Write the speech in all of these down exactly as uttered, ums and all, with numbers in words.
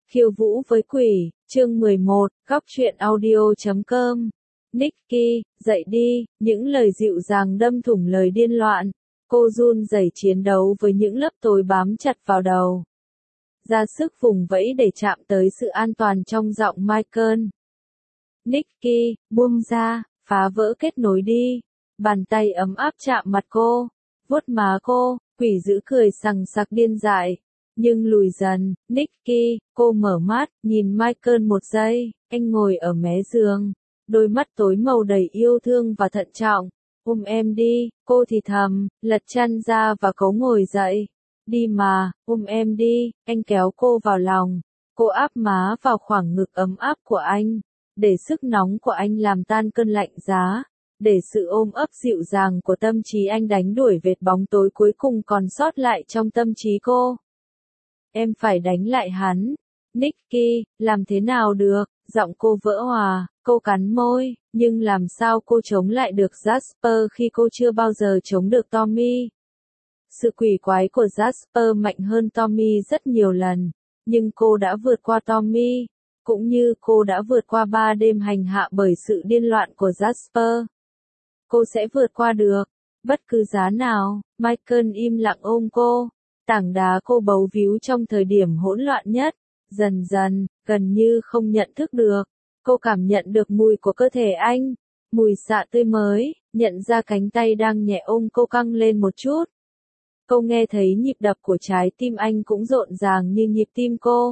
Khiêu vũ với quỷ, chương mười một, góc truyện audio chấm com. Nikki, dậy đi, những lời dịu dàng đâm thủng lời điên loạn. Cô run rẩy chiến đấu với những lớp tối bám chặt vào đầu. Ra sức vùng vẫy để chạm tới sự an toàn trong giọng Michael. Nikki, buông ra, phá vỡ kết nối đi. Bàn tay ấm áp chạm mặt cô, vuốt má cô, quỷ dữ cười sằng sặc điên dại. Nhưng lùi dần, Nikki, cô mở mắt, nhìn Michael một giây, anh ngồi ở mé giường, đôi mắt tối màu đầy yêu thương và thận trọng. Ôm em đi, cô thì thầm, lật chăn ra và cấu ngồi dậy. Đi mà, ôm em đi, anh kéo cô vào lòng. Cô áp má vào khoảng ngực ấm áp của anh, để sức nóng của anh làm tan cơn lạnh giá. Để sự ôm ấp dịu dàng của tâm trí anh đánh đuổi vệt bóng tối cuối cùng còn sót lại trong tâm trí cô. Em phải đánh lại hắn. Nikki, làm thế nào được, giọng cô vỡ hòa, cô cắn môi, nhưng làm sao cô chống lại được Jasper khi cô chưa bao giờ chống được Tommy. Sự quỷ quái của Jasper mạnh hơn Tommy rất nhiều lần, nhưng cô đã vượt qua Tommy, cũng như cô đã vượt qua ba đêm hành hạ bởi sự điên loạn của Jasper. Cô sẽ vượt qua được, bất cứ giá nào. Michael im lặng ôm cô. Tảng đá cô bấu víu trong thời điểm hỗn loạn nhất, dần dần, gần như không nhận thức được. Cô cảm nhận được mùi của cơ thể anh, mùi xạ tươi mới, nhận ra cánh tay đang nhẹ ôm cô căng lên một chút. Cô nghe thấy nhịp đập của trái tim anh cũng rộn ràng như nhịp tim cô.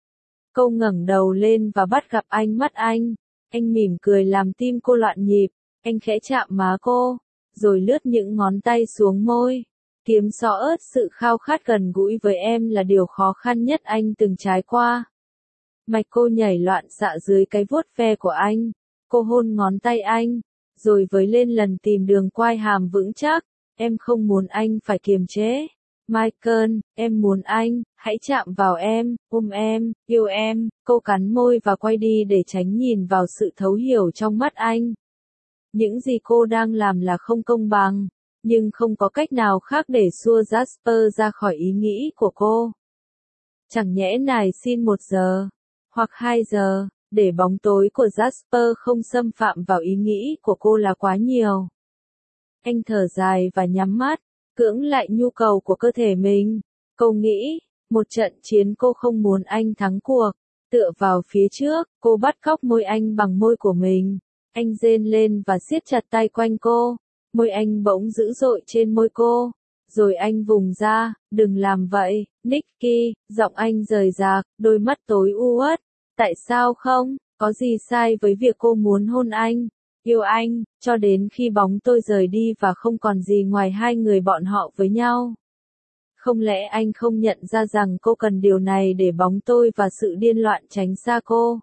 Cô ngẩng đầu lên và bắt gặp ánh mắt anh, anh mỉm cười làm tim cô loạn nhịp, anh khẽ chạm má cô, rồi lướt những ngón tay xuống môi. Kiếm xỏ ớt sự khao khát gần gũi với em là điều khó khăn nhất anh từng trải qua. Mạch cô nhảy loạn xạ dưới cái vuốt ve của anh. Cô hôn ngón tay anh, rồi với lên lần tìm đường quai hàm vững chắc. Em không muốn anh phải kiềm chế. Michael, em muốn anh, hãy chạm vào em, ôm em, yêu em. Cô cắn môi và quay đi để tránh nhìn vào sự thấu hiểu trong mắt anh. Những gì cô đang làm là không công bằng. Nhưng không có cách nào khác để xua Jasper ra khỏi ý nghĩ của cô. Chẳng nhẽ nài xin một giờ, hoặc hai giờ, để bóng tối của Jasper không xâm phạm vào ý nghĩ của cô là quá nhiều. Anh thở dài và nhắm mắt, cưỡng lại nhu cầu của cơ thể mình. Cô nghĩ, một trận chiến cô không muốn anh thắng cuộc. Tựa vào phía trước, cô bắt cóc môi anh bằng môi của mình. Anh rên lên và siết chặt tay quanh cô. Môi anh bỗng dữ dội trên môi cô, rồi anh vùng ra, đừng làm vậy, Nikki, giọng anh rời rạc, đôi mắt tối u uất, tại sao không, có gì sai với việc cô muốn hôn anh, yêu anh, cho đến khi bóng tôi rời đi và không còn gì ngoài hai người bọn họ với nhau. Không lẽ anh không nhận ra rằng cô cần điều này để bóng tôi và sự điên loạn tránh xa cô?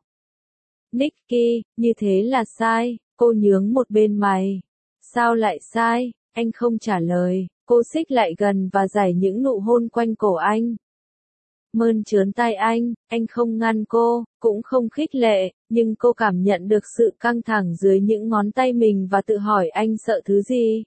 Nikki, như thế là sai, cô nhướng một bên mày. Sao lại sai? Anh không trả lời, cô xích lại gần và giải những nụ hôn quanh cổ anh. Mơn trớn tay anh, anh không ngăn cô, cũng không khích lệ, nhưng cô cảm nhận được sự căng thẳng dưới những ngón tay mình và tự hỏi anh sợ thứ gì.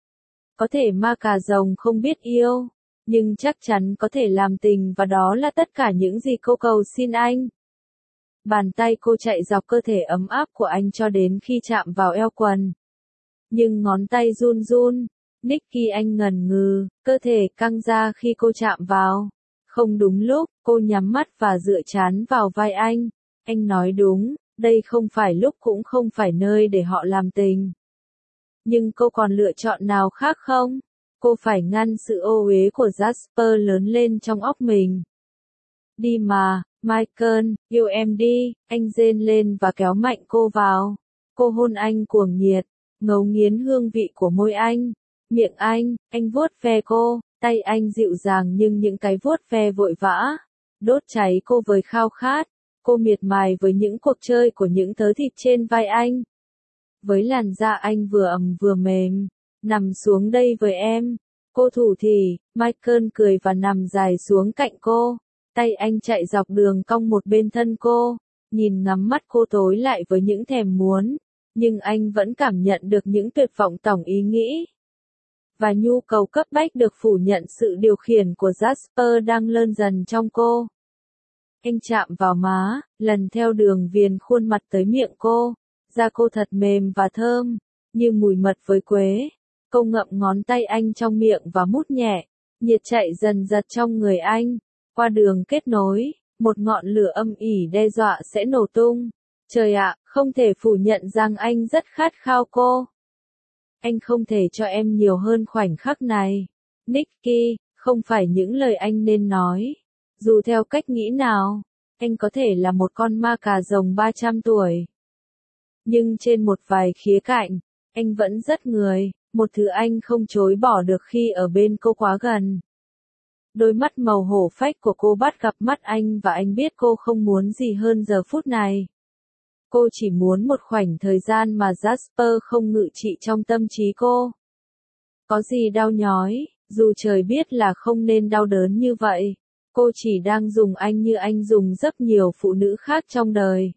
Có thể ma cà rồng không biết yêu, nhưng chắc chắn có thể làm tình và đó là tất cả những gì cô cầu xin anh. Bàn tay cô chạy dọc cơ thể ấm áp của anh cho đến khi chạm vào eo quần. Nhưng ngón tay run run, Nikki anh ngần ngừ, cơ thể căng ra khi cô chạm vào. Không đúng lúc, cô nhắm mắt và dựa trán vào vai anh. Anh nói đúng, đây không phải lúc cũng không phải nơi để họ làm tình. Nhưng cô còn lựa chọn nào khác không? Cô phải ngăn sự ô uế của Jasper lớn lên trong óc mình. Đi mà, Michael, yêu em đi, anh rên lên và kéo mạnh cô vào. Cô hôn anh cuồng nhiệt. Ngấu nghiến hương vị của môi anh, miệng anh, anh vuốt ve cô, tay anh dịu dàng nhưng những cái vuốt ve vội vã, đốt cháy cô với khao khát, cô miệt mài với những cuộc chơi của những thớ thịt trên vai anh. Với làn da anh vừa ẩm vừa mềm, nằm xuống đây với em, cô thủ thỉ, Michael cười và nằm dài xuống cạnh cô, tay anh chạy dọc đường cong một bên thân cô, nhìn ngắm mắt cô tối lại với những thèm muốn. Nhưng anh vẫn cảm nhận được những tuyệt vọng tổng ý nghĩ. Và nhu cầu cấp bách được phủ nhận sự điều khiển của Jasper đang lớn dần trong cô. Anh chạm vào má, lần theo đường viền khuôn mặt tới miệng cô. Da cô thật mềm và thơm, như mùi mật với quế. Cô ngậm ngón tay anh trong miệng và mút nhẹ. Nhiệt chạy dần dật trong người anh. Qua đường kết nối, một ngọn lửa âm ỉ đe dọa sẽ nổ tung. Trời ạ, không thể phủ nhận rằng anh rất khát khao cô. Anh không thể cho em nhiều hơn khoảnh khắc này. Nicky, không phải những lời anh nên nói. Dù theo cách nghĩ nào, anh có thể là một con ma cà rồng ba trăm tuổi. Nhưng trên một vài khía cạnh, anh vẫn rất người, một thứ anh không chối bỏ được khi ở bên cô quá gần. Đôi mắt màu hổ phách của cô bắt gặp mắt anh và anh biết cô không muốn gì hơn giờ phút này. Cô chỉ muốn một khoảnh thời gian mà Jasper không ngự trị trong tâm trí cô. Có gì đau nhói, dù trời biết là không nên đau đớn như vậy. Cô chỉ đang dùng anh như anh dùng rất nhiều phụ nữ khác trong đời.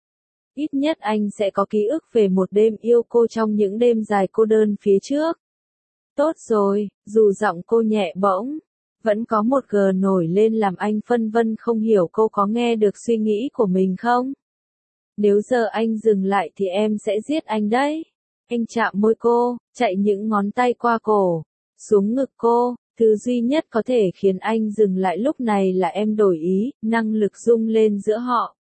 Ít nhất anh sẽ có ký ức về một đêm yêu cô trong những đêm dài cô đơn phía trước. Tốt rồi, dù giọng cô nhẹ bỗng, vẫn có một gờ nổi lên làm anh phân vân không hiểu cô có nghe được suy nghĩ của mình không? Nếu giờ anh dừng lại thì em sẽ giết anh đấy. Anh chạm môi cô, chạy những ngón tay qua cổ, xuống ngực cô. Thứ duy nhất có thể khiến anh dừng lại lúc này là em đổi ý, năng lực rung lên giữa họ.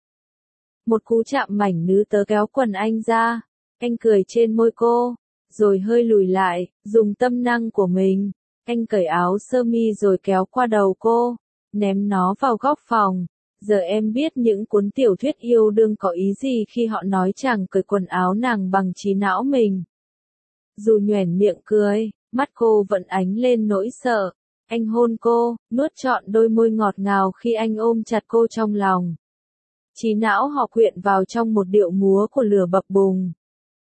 Một cú chạm mảnh nứ tớ kéo quần anh ra. Anh cười trên môi cô, rồi hơi lùi lại, dùng tâm năng của mình. Anh cởi áo sơ mi rồi kéo qua đầu cô, ném nó vào góc phòng. Giờ em biết những cuốn tiểu thuyết yêu đương có ý gì khi họ nói chàng cởi quần áo nàng bằng trí não mình. Dù nhoẻn miệng cười, mắt cô vẫn ánh lên nỗi sợ. Anh hôn cô, nuốt trọn đôi môi ngọt ngào khi anh ôm chặt cô trong lòng. Trí não họ quyện vào trong một điệu múa của lửa bập bùng.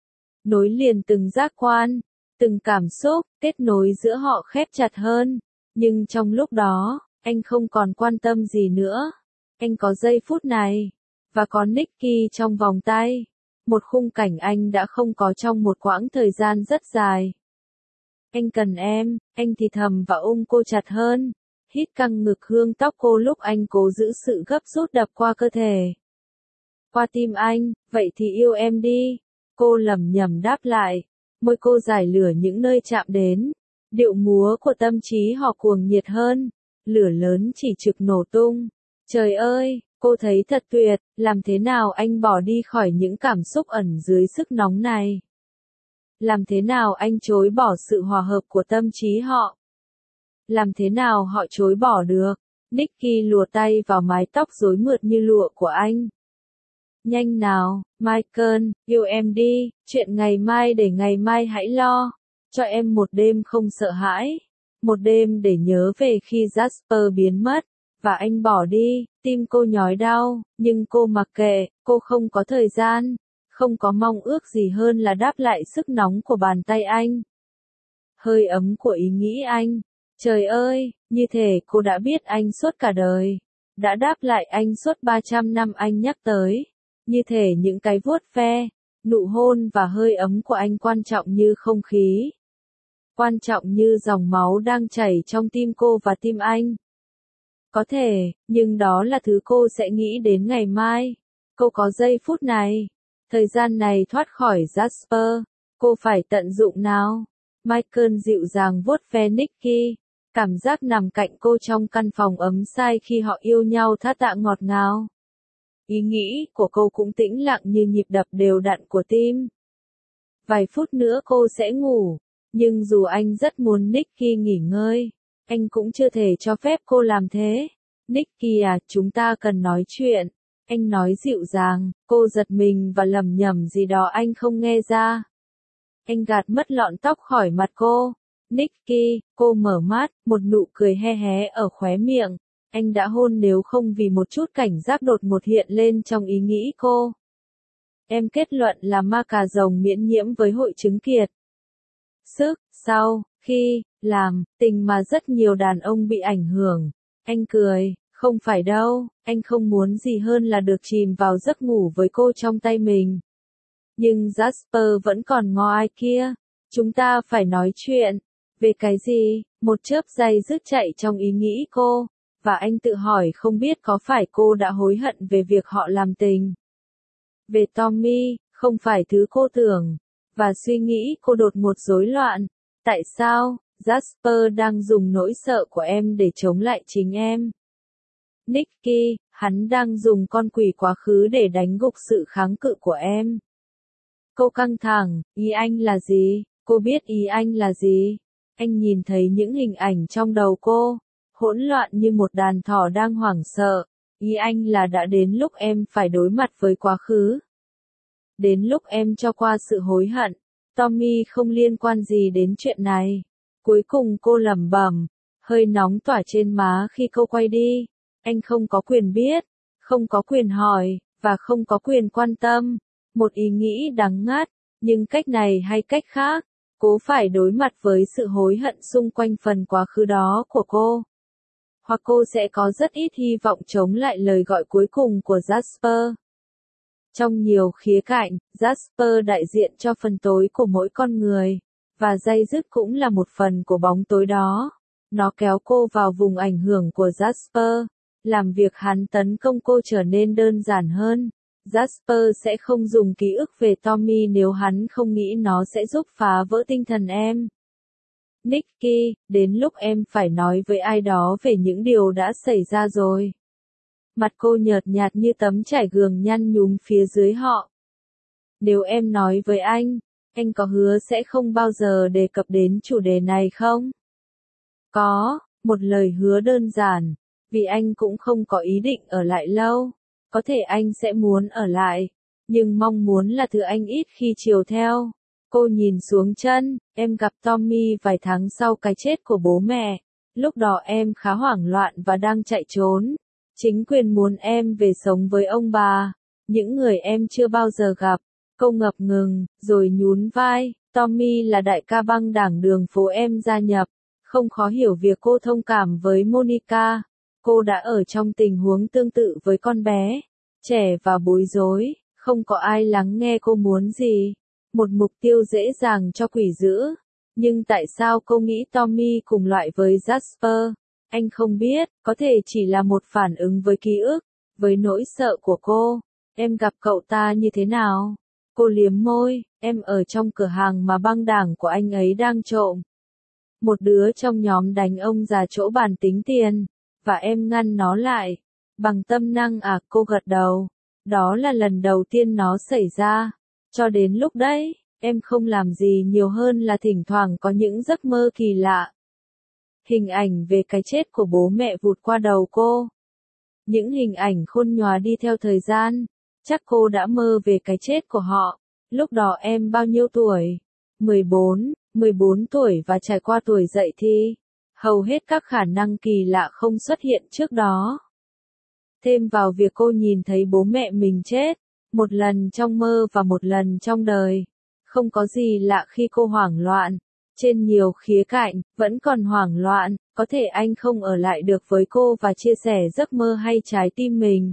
Nối liền từng giác quan, từng cảm xúc, kết nối giữa họ khép chặt hơn. Nhưng trong lúc đó, anh không còn quan tâm gì nữa. Anh có giây phút này, và có Nicky trong vòng tay. Một khung cảnh anh đã không có trong một quãng thời gian rất dài. Anh cần em, anh thì thầm và ôm cô chặt hơn. Hít căng ngực hương tóc cô lúc anh cố giữ sự gấp rút đập qua cơ thể. Qua tim anh, vậy thì yêu em đi. Cô lẩm nhẩm đáp lại. Môi cô giải lửa những nơi chạm đến. Điệu múa của tâm trí họ cuồng nhiệt hơn. Lửa lớn chỉ trực nổ tung. Trời ơi, cô thấy thật tuyệt, làm thế nào anh bỏ đi khỏi những cảm xúc ẩn dưới sức nóng này? Làm thế nào anh chối bỏ sự hòa hợp của tâm trí họ? Làm thế nào họ chối bỏ được? Nicky lùa tay vào mái tóc rối mượt như lụa của anh. Nhanh nào, Michael, yêu em đi, chuyện ngày mai để ngày mai hãy lo. Cho em một đêm không sợ hãi. Một đêm để nhớ về khi Jasper biến mất. Và anh bỏ đi, tim cô nhói đau, nhưng cô mặc kệ, cô không có thời gian, không có mong ước gì hơn là đáp lại sức nóng của bàn tay anh. Hơi ấm của ý nghĩ anh. Trời ơi, như thể cô đã biết anh suốt cả đời. Đã đáp lại anh suốt ba trăm năm anh nhắc tới. Như thể những cái vuốt ve, nụ hôn và hơi ấm của anh quan trọng như không khí. Quan trọng như dòng máu đang chảy trong tim cô và tim anh. Có thể, nhưng đó là thứ cô sẽ nghĩ đến ngày mai. Cô có giây phút này. Thời gian này thoát khỏi Jasper. Cô phải tận dụng nào. Michael dịu dàng vuốt ve Nicky. Cảm giác nằm cạnh cô trong căn phòng ấm sai khi họ yêu nhau thát tạ ngọt ngào. Ý nghĩ của cô cũng tĩnh lặng như nhịp đập đều đặn của tim. Vài phút nữa cô sẽ ngủ. Nhưng dù anh rất muốn Nicky nghỉ ngơi, anh cũng chưa thể cho phép cô làm thế. Nicky à, chúng ta cần nói chuyện. Anh nói dịu dàng, cô giật mình và lẩm nhẩm gì đó anh không nghe ra. Anh gạt mất lọn tóc khỏi mặt cô. Nicky, cô mở mắt, một nụ cười he hé ở khóe miệng. Anh đã hôn nếu không vì một chút cảnh giác đột ngột hiện lên trong ý nghĩ cô. Em kết luận là ma cà rồng miễn nhiễm với hội chứng kiệt sức, sau, khi, làm, tình mà rất nhiều đàn ông bị ảnh hưởng. Anh cười, không phải đâu, anh không muốn gì hơn là được chìm vào giấc ngủ với cô trong tay mình. Nhưng Jasper vẫn còn ngó ai kia. Chúng ta phải nói chuyện. Về cái gì? Một chớp giây dứt chạy trong ý nghĩ cô. và anh tự hỏi không biết có phải cô đã hối hận về việc họ làm tình. Về Tommy, không phải thứ cô tưởng, và suy nghĩ cô đột ngột rối loạn. Tại sao, Jasper đang dùng nỗi sợ của em để chống lại chính em? Nicky, hắn đang dùng con quỷ quá khứ để đánh gục sự kháng cự của em. Cô căng thẳng, ý anh là gì? Cô biết ý anh là gì? Anh nhìn thấy những hình ảnh trong đầu cô, hỗn loạn như một đàn thỏ đang hoảng sợ. Ý anh là đã đến lúc em phải đối mặt với quá khứ. Đến lúc em cho qua sự hối hận. Tommy không liên quan gì đến chuyện này. Cuối cùng cô lẩm bẩm, hơi nóng tỏa trên má khi cô quay đi. Anh không có quyền biết, không có quyền hỏi, và không có quyền quan tâm. Một ý nghĩ đắng ngắt, nhưng cách này hay cách khác, cố phải đối mặt với sự hối hận xung quanh phần quá khứ đó của cô. Hoặc cô sẽ có rất ít hy vọng chống lại lời gọi cuối cùng của Jasper. Trong nhiều khía cạnh, Jasper đại diện cho phần tối của mỗi con người, và day dứt cũng là một phần của bóng tối đó. Nó kéo cô vào vùng ảnh hưởng của Jasper, làm việc hắn tấn công cô trở nên đơn giản hơn. Jasper sẽ không dùng ký ức về Tommy nếu hắn không nghĩ nó sẽ giúp phá vỡ tinh thần em. Nicky, đến lúc em phải nói với ai đó về những điều đã xảy ra rồi. Mặt cô nhợt nhạt như tấm trải gường nhăn nhúm phía dưới họ. Nếu em nói với anh, anh có hứa sẽ không bao giờ đề cập đến chủ đề này không? Có, một lời hứa đơn giản, vì anh cũng không có ý định ở lại lâu. Có thể anh sẽ muốn ở lại, nhưng mong muốn là thứ anh ít khi chiều theo. Cô nhìn xuống chân, em gặp Tommy vài tháng sau cái chết của bố mẹ. Lúc đó em khá hoảng loạn và đang chạy trốn. Chính quyền muốn em về sống với ông bà, những người em chưa bao giờ gặp. Cô ngập ngừng, rồi nhún vai. Tommy là đại ca băng đảng đường phố em gia nhập. Không khó hiểu việc cô thông cảm với Monica. Cô đã ở trong tình huống tương tự với con bé, trẻ và bối rối, không có ai lắng nghe cô muốn gì. Một mục tiêu dễ dàng cho quỷ dữ. Nhưng tại sao cô nghĩ Tommy cùng loại với Jasper? Anh không biết, có thể chỉ là một phản ứng với ký ức, với nỗi sợ của cô. Em gặp cậu ta như thế nào? Cô liếm môi, em ở trong cửa hàng mà băng đảng của anh ấy đang trộm. Một đứa trong nhóm đánh ông già chỗ bàn tính tiền, và em ngăn nó lại. Bằng tâm năng à, cô gật đầu. Đó là lần đầu tiên nó xảy ra. Cho đến lúc đấy, em không làm gì nhiều hơn là thỉnh thoảng có những giấc mơ kỳ lạ. Hình ảnh về cái chết của bố mẹ vụt qua đầu cô. Những hình ảnh khôn nhòa đi theo thời gian. Chắc cô đã mơ về cái chết của họ. Lúc đó em bao nhiêu tuổi? mười bốn, mười bốn tuổi và trải qua tuổi dậy thì. Hầu hết các khả năng kỳ lạ không xuất hiện trước đó. Thêm vào việc cô nhìn thấy bố mẹ mình chết, một lần trong mơ và một lần trong đời. Không có gì lạ khi cô hoảng loạn. Trên nhiều khía cạnh, vẫn còn hoảng loạn, có thể anh không ở lại được với cô và chia sẻ giấc mơ hay trái tim mình.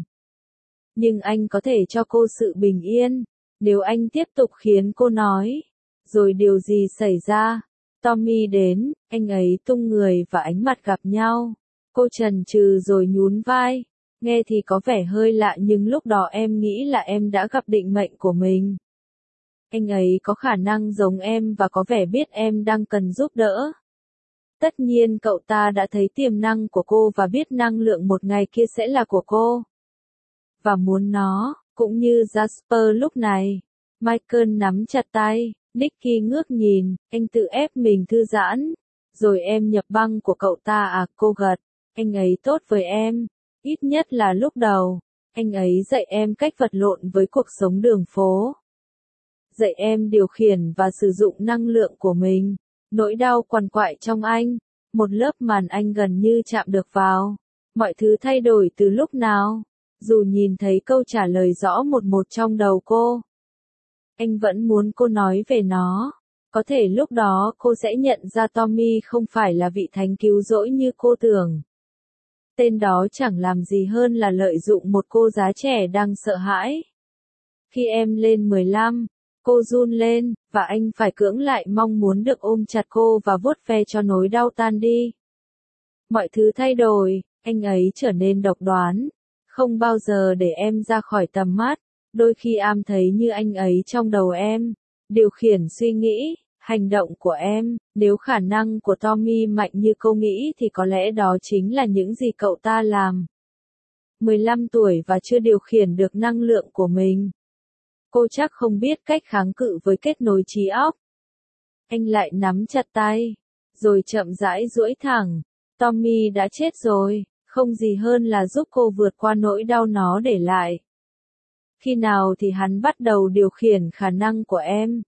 Nhưng anh có thể cho cô sự bình yên, nếu anh tiếp tục khiến cô nói. Rồi điều gì xảy ra? Tommy đến, anh ấy tung người và ánh mặt gặp nhau. Cô chần chừ rồi nhún vai. Nghe thì có vẻ hơi lạ nhưng lúc đó em nghĩ là em đã gặp định mệnh của mình. Anh ấy có khả năng giống em và có vẻ biết em đang cần giúp đỡ. Tất nhiên cậu ta đã thấy tiềm năng của cô và biết năng lượng một ngày kia sẽ là của cô. Và muốn nó, cũng như Jasper lúc này. Michael nắm chặt tay, Nicky ngước nhìn, anh tự ép mình thư giãn. Rồi em nhập băng của cậu ta à, cô gật. Anh ấy tốt với em. Ít nhất là lúc đầu. Anh ấy dạy em cách vật lộn với cuộc sống đường phố. Dạy em điều khiển và sử dụng năng lượng của mình. Nỗi đau quằn quại trong anh. Một lớp màn anh gần như chạm được vào. Mọi thứ thay đổi từ lúc nào? Dù nhìn thấy câu trả lời rõ một một trong đầu cô. Anh vẫn muốn cô nói về nó. Có thể lúc đó cô sẽ nhận ra Tommy không phải là vị thánh cứu rỗi như cô tưởng. Tên đó chẳng làm gì hơn là lợi dụng một cô giá trẻ đang sợ hãi. Khi em lên mười lăm, cô run lên, và anh phải cưỡng lại mong muốn được ôm chặt cô và vuốt ve cho nỗi đau tan đi. Mọi thứ thay đổi, Anh ấy trở nên độc đoán, không bao giờ để em ra khỏi tầm mắt. Đôi khi am thấy như anh ấy trong đầu em, điều khiển suy nghĩ, hành động của em. Nếu khả năng của Tommy mạnh như cô nghĩ thì có lẽ đó chính là những gì cậu ta làm. mười lăm tuổi và chưa điều khiển được năng lượng của mình. Cô chắc không biết cách kháng cự với kết nối trí óc. Anh lại nắm chặt tay, rồi chậm rãi duỗi thẳng. Tommy đã chết rồi, không gì hơn là giúp cô vượt qua nỗi đau nó để lại. Khi nào thì hắn bắt đầu điều khiển khả năng của em?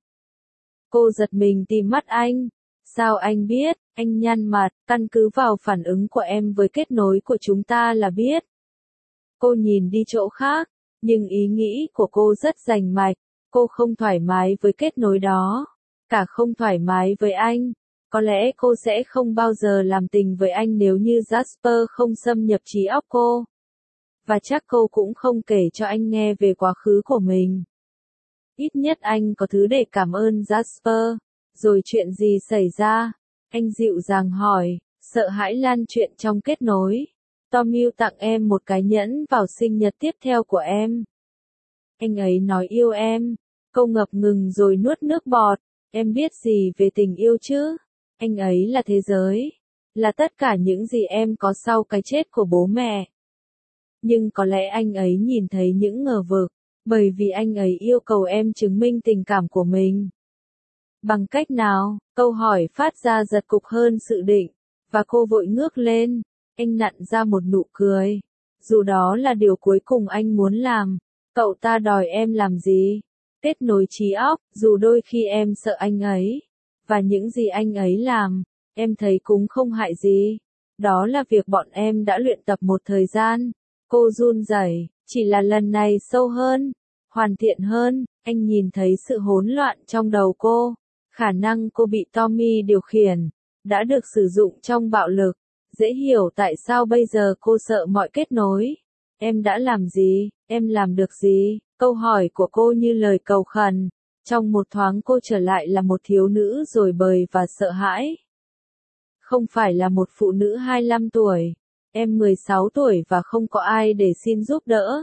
Cô giật mình tìm mắt anh. Sao anh biết? Anh nhăn mặt, căn cứ vào phản ứng của em với kết nối của chúng ta là biết. Cô nhìn đi chỗ khác, nhưng ý nghĩ của cô rất rành mạch. Cô không thoải mái với kết nối đó, cả không thoải mái với anh. Có lẽ cô sẽ không bao giờ làm tình với anh nếu như Jasper không xâm nhập trí óc cô. Và chắc cô cũng không kể cho anh nghe về quá khứ của mình. Ít nhất anh có thứ để cảm ơn Jasper. Rồi chuyện gì xảy ra? Anh dịu dàng hỏi, sợ hãi lan chuyện trong kết nối. Tommy tặng em một cái nhẫn vào sinh nhật tiếp theo của em. Anh ấy nói yêu em. Cô ngập ngừng rồi nuốt nước bọt. Em biết gì về tình yêu chứ? Anh ấy là thế giới. Là tất cả những gì em có sau cái chết của bố mẹ. Nhưng có lẽ anh ấy nhìn thấy những ngờ vực, bởi vì anh ấy yêu cầu em chứng minh tình cảm của mình. Bằng cách nào? Câu hỏi phát ra giật cục hơn sự định, và cô vội ngước lên. Anh nặn ra một nụ cười. Dù đó là điều cuối cùng anh muốn làm, cậu ta đòi em làm gì? Kết nối trí óc, dù đôi khi em sợ anh ấy, và những gì anh ấy làm, em thấy cũng không hại gì. Đó là việc bọn em đã luyện tập một thời gian. Cô run rẩy, chỉ là lần này sâu hơn, hoàn thiện hơn. Anh nhìn thấy sự hỗn loạn trong đầu cô. Khả năng cô bị Tommy điều khiển, đã được sử dụng trong bạo lực. Dễ hiểu tại sao bây giờ cô sợ mọi kết nối. Em đã làm gì? Em làm được gì? Câu hỏi của cô như lời cầu khẩn. Trong một thoáng cô trở lại là một thiếu nữ rồi bời và sợ hãi. Không phải là một phụ nữ hai mươi lăm tuổi. Em mười sáu tuổi và không có ai để xin giúp đỡ.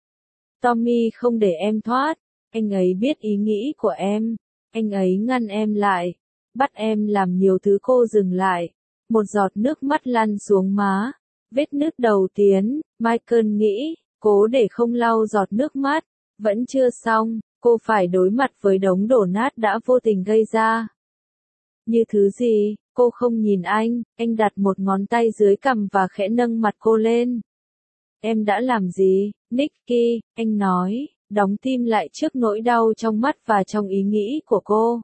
Tommy không để em thoát. Anh ấy biết ý nghĩ của em. Anh ấy ngăn em lại. Bắt em làm nhiều thứ. Cô dừng lại. Một giọt nước mắt lăn xuống má. Vết nứt đầu tiến. Michael nghĩ, cố để không lau giọt nước mắt. Vẫn chưa xong, cô phải đối mặt với đống đổ nát đã vô tình gây ra. Như thứ gì? Cô không nhìn anh. Anh đặt một ngón tay dưới cằm và khẽ nâng mặt cô lên. Em đã làm gì, Nicky? Anh nói, đóng tim lại trước nỗi đau trong mắt và trong ý nghĩ của cô.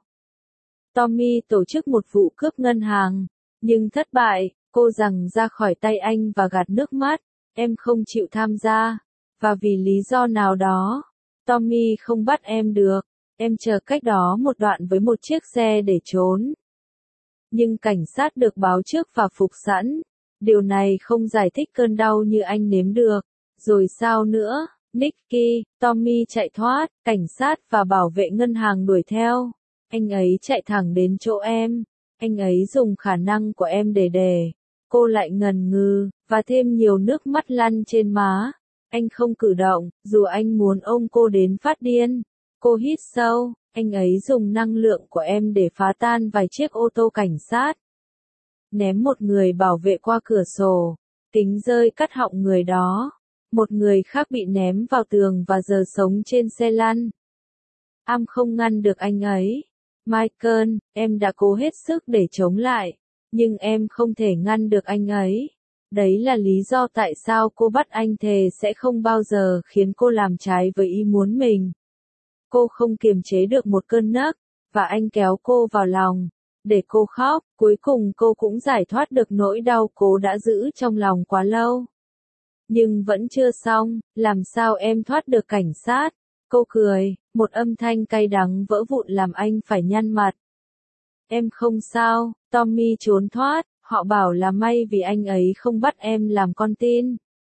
Tommy tổ chức một vụ cướp ngân hàng, nhưng thất bại. Cô giằng ra khỏi tay anh và gạt nước mắt. Em không chịu tham gia, và vì lý do nào đó, Tommy không bắt em được. Em chờ cách đó một đoạn với một chiếc xe để trốn. Nhưng cảnh sát được báo trước và phục sẵn. Điều này không giải thích cơn đau như anh nếm được. Rồi sao nữa, Nicky? Tommy chạy thoát, cảnh sát và bảo vệ ngân hàng đuổi theo. Anh ấy chạy thẳng đến chỗ em. Anh ấy dùng khả năng của em để đè. Cô lại ngần ngừ, và thêm nhiều nước mắt lăn trên má. Anh không cử động, dù anh muốn ôm cô đến phát điên. Cô hít sâu, anh ấy dùng năng lượng của em để phá tan vài chiếc ô tô cảnh sát. Ném một người bảo vệ qua cửa sổ, kính rơi cắt họng người đó. Một người khác bị ném vào tường và giờ sống trên xe lăn. Am không ngăn được anh ấy. Michael, em đã cố hết sức để chống lại, nhưng em không thể ngăn được anh ấy. Đấy là lý do tại sao cô bắt anh thề sẽ không bao giờ khiến cô làm trái với ý muốn mình. Cô không kiềm chế được một cơn nấc, và anh kéo cô vào lòng, để cô khóc. Cuối cùng cô cũng giải thoát được nỗi đau cô đã giữ trong lòng quá lâu. Nhưng vẫn chưa xong, làm sao em thoát được cảnh sát? Cô cười, một âm thanh cay đắng vỡ vụn làm anh phải nhăn mặt. Em không sao, Tommy trốn thoát, họ bảo là may vì anh ấy không bắt em làm con tin.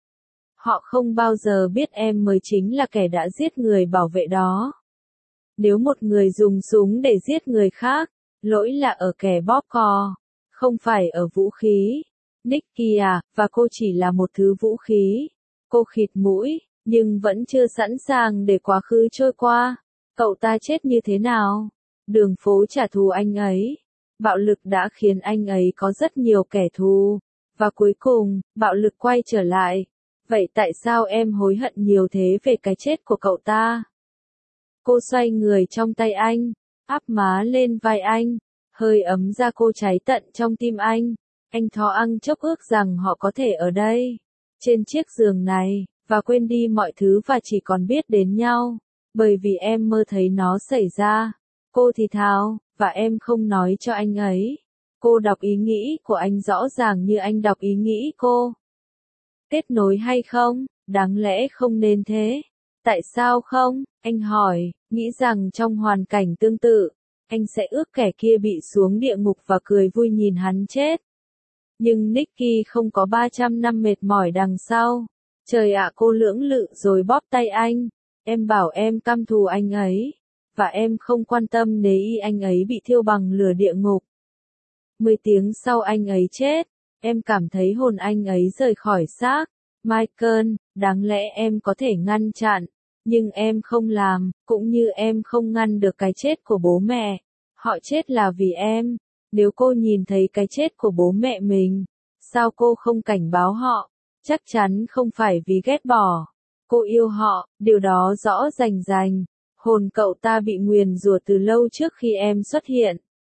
Họ không bao giờ biết em mới chính là kẻ đã giết người bảo vệ đó. Nếu một người dùng súng để giết người khác, lỗi là ở kẻ bóp cò, không phải ở vũ khí. Nicky à, và cô chỉ là một thứ vũ khí. Cô khịt mũi, nhưng vẫn chưa sẵn sàng để quá khứ trôi qua. Cậu ta chết như thế nào? Đường phố trả thù anh ấy. Bạo lực đã khiến anh ấy có rất nhiều kẻ thù. Và cuối cùng, bạo lực quay trở lại. Vậy tại sao em hối hận nhiều thế về cái chết của cậu ta? Cô xoay người trong tay anh, áp má lên vai anh, hơi ấm da cô cháy tận trong tim anh. Anh thó ăn chốc ước rằng họ có thể ở đây, trên chiếc giường này, và quên đi mọi thứ và chỉ còn biết đến nhau. Bởi vì em mơ thấy nó xảy ra. Cô thì thào, và em không nói cho anh ấy. Cô đọc ý nghĩ của anh rõ ràng như anh đọc ý nghĩ cô. Kết nối hay không? Đáng lẽ không nên thế. Tại sao không? Anh hỏi, nghĩ rằng trong hoàn cảnh tương tự, anh sẽ ước kẻ kia bị xuống địa ngục và cười vui nhìn hắn chết. Nhưng Nicky không có ba trăm năm mệt mỏi đằng sau. Trời ạ, cô lưỡng lự rồi bóp tay anh. Em bảo em căm thù anh ấy. Và em không quan tâm nếu y anh ấy bị thiêu bằng lửa địa ngục. Mười tiếng sau anh ấy chết. Em cảm thấy hồn anh ấy rời khỏi xác. Michael, đáng lẽ em có thể ngăn chặn. Nhưng em không làm, cũng như em không ngăn được cái chết của bố mẹ. Họ chết là vì em. Nếu cô nhìn thấy cái chết của bố mẹ mình, sao cô không cảnh báo họ? Chắc chắn không phải vì ghét bỏ. Cô yêu họ, điều đó rõ rành rành. Hồn cậu ta bị nguyền rủa từ lâu trước khi em xuất hiện.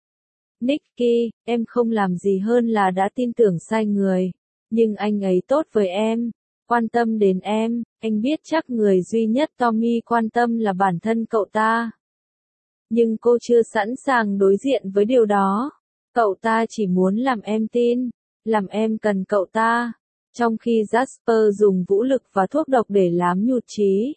Nicky, em không làm gì hơn là đã tin tưởng sai người. Nhưng anh ấy tốt với em, quan tâm đến em. Anh biết chắc người duy nhất Tommy quan tâm là bản thân cậu ta. Nhưng cô chưa sẵn sàng đối diện với điều đó. Cậu ta chỉ muốn làm em tin, làm em cần cậu ta. Trong khi Jasper dùng vũ lực và thuốc độc để lám nhụt chí.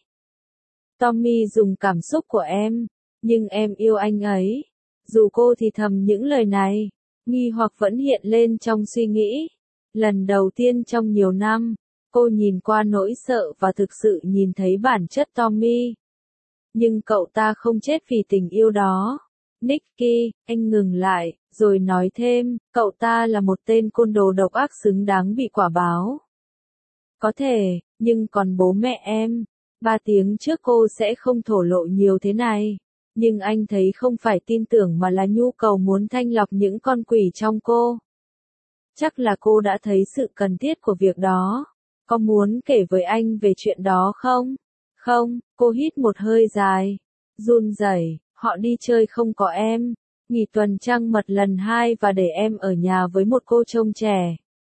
Tommy dùng cảm xúc của em, nhưng em yêu anh ấy. Dù cô thì thầm những lời này, nghi hoặc vẫn hiện lên trong suy nghĩ. Lần đầu tiên trong nhiều năm, cô nhìn qua nỗi sợ và thực sự nhìn thấy bản chất Tommy. Nhưng cậu ta không chết vì tình yêu đó. Nicky, anh ngừng lại, rồi nói thêm, cậu ta là một tên côn đồ độc ác xứng đáng bị quả báo. Có thể, nhưng còn bố mẹ em, ba tiếng trước cô sẽ không thổ lộ nhiều thế này. Nhưng anh thấy không phải tin tưởng mà là nhu cầu muốn thanh lọc những con quỷ trong cô. Chắc là cô đã thấy sự cần thiết của việc đó. Có muốn kể với anh về chuyện đó không? Không, cô hít một hơi dài. Run rẩy, họ đi chơi không có em. Nghỉ tuần trăng mật lần hai và để em ở nhà với một cô trông trẻ.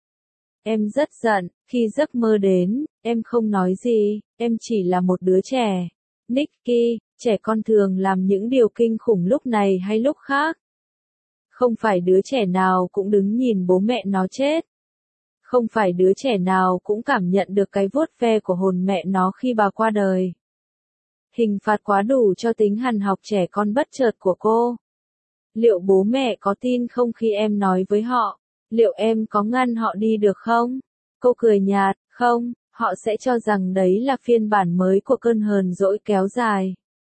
Em rất giận, khi giấc mơ đến, em không nói gì, em chỉ là một đứa trẻ. Nicky, trẻ con thường làm những điều kinh khủng lúc này hay lúc khác. Không phải đứa trẻ nào cũng đứng nhìn bố mẹ nó chết. Không phải đứa trẻ nào cũng cảm nhận được cái vuốt ve của hồn mẹ nó khi bà qua đời. Hình phạt quá đủ cho tính hằn học trẻ con bất chợt của cô. Liệu bố mẹ có tin không khi em nói với họ? Liệu em có ngăn họ đi được không? Cô cười nhạt, không, họ sẽ cho rằng đấy là phiên bản mới của cơn hờn dỗi kéo dài.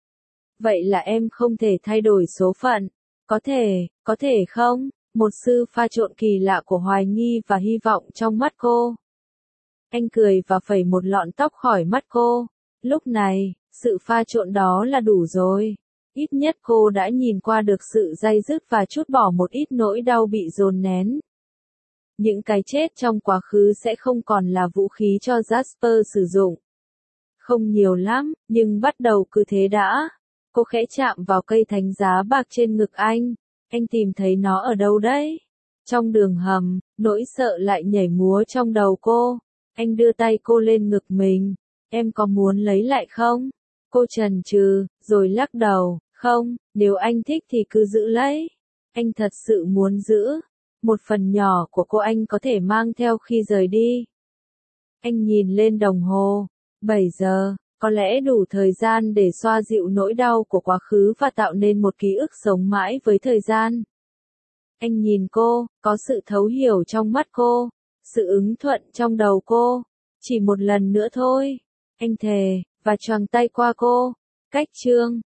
Vậy là em không thể thay đổi số phận. Có thể, có thể không? Một sự pha trộn kỳ lạ của hoài nghi và hy vọng trong mắt cô. Anh cười và phẩy một lọn tóc khỏi mắt cô. Lúc này, sự pha trộn đó là đủ rồi. Ít nhất cô đã nhìn qua được sự day dứt và trút bỏ một ít nỗi đau bị dồn nén. Những cái chết trong quá khứ sẽ không còn là vũ khí cho Jasper sử dụng. Không nhiều lắm, nhưng bắt đầu cứ thế đã. Cô khẽ chạm vào cây thánh giá bạc trên ngực anh. Anh tìm thấy nó ở đâu đấy? Trong đường hầm, nỗi sợ lại nhảy múa trong đầu cô. Anh đưa tay cô lên ngực mình. Em có muốn lấy lại không? Cô chần chừ, rồi lắc đầu. Không, nếu anh thích thì cứ giữ lấy. Anh thật sự muốn giữ. Một phần nhỏ của cô anh có thể mang theo khi rời đi. Anh nhìn lên đồng hồ. bảy giờ, có lẽ đủ thời gian để xoa dịu nỗi đau của quá khứ và tạo nên một ký ức sống mãi với thời gian. Anh nhìn cô, có sự thấu hiểu trong mắt cô, sự ứng thuận trong đầu cô. Chỉ một lần nữa thôi. Anh thề, và choàng tay qua cô. Cách chương